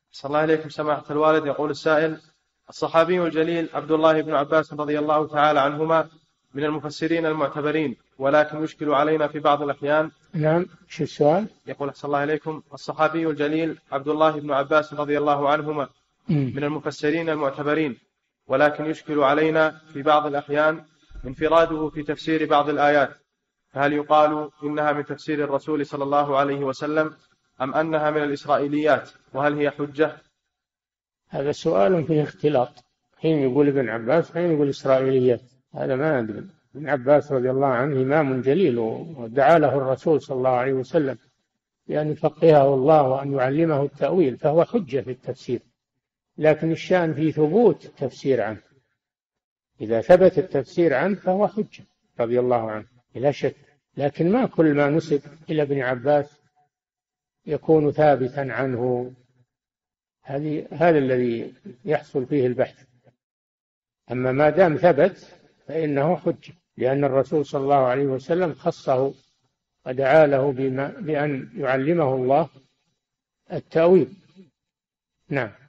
صلى الله عليكم سماحة الوالد. يقول السائل: الصحابي الجليل عبد الله بن عباس رضي الله تعالى عنهما من المفسرين المعتبرين، ولكن يشكل علينا في بعض الأحيان. نعم، شو السؤال؟ يقول صلى الله عليكم: الصحابي الجليل عبد الله بن عباس رضي الله عنهما من المفسرين المعتبرين، ولكن يشكل علينا في بعض الأحيان انفراده في تفسير بعض الآيات، فهل يقال إنها من تفسير الرسول صلى الله عليه وسلم أم أنها من الإسرائيليات، وهل هي حجة؟ هذا سؤال فيه اختلاط، حين يقول ابن عباس حين يقول إسرائيليات، هذا ما أدري. ابن عباس رضي الله عنه إمام جليل، ودعا له الرسول صلى الله عليه وسلم بأن يفقهه الله وأن يعلمه التأويل، فهو حجة في التفسير، لكن الشأن في ثبوت التفسير عنه. إذا ثبت التفسير عنه فهو حجة رضي الله عنه بلا شك، لكن ما كل ما نسب إلى ابن عباس يكون ثابتا عنه. هذا الذي يحصل فيه البحث. أما ما دام ثبت فإنه حجة، لأن الرسول صلى الله عليه وسلم خصه ودعا له بأن يعلمه الله التأويل. نعم.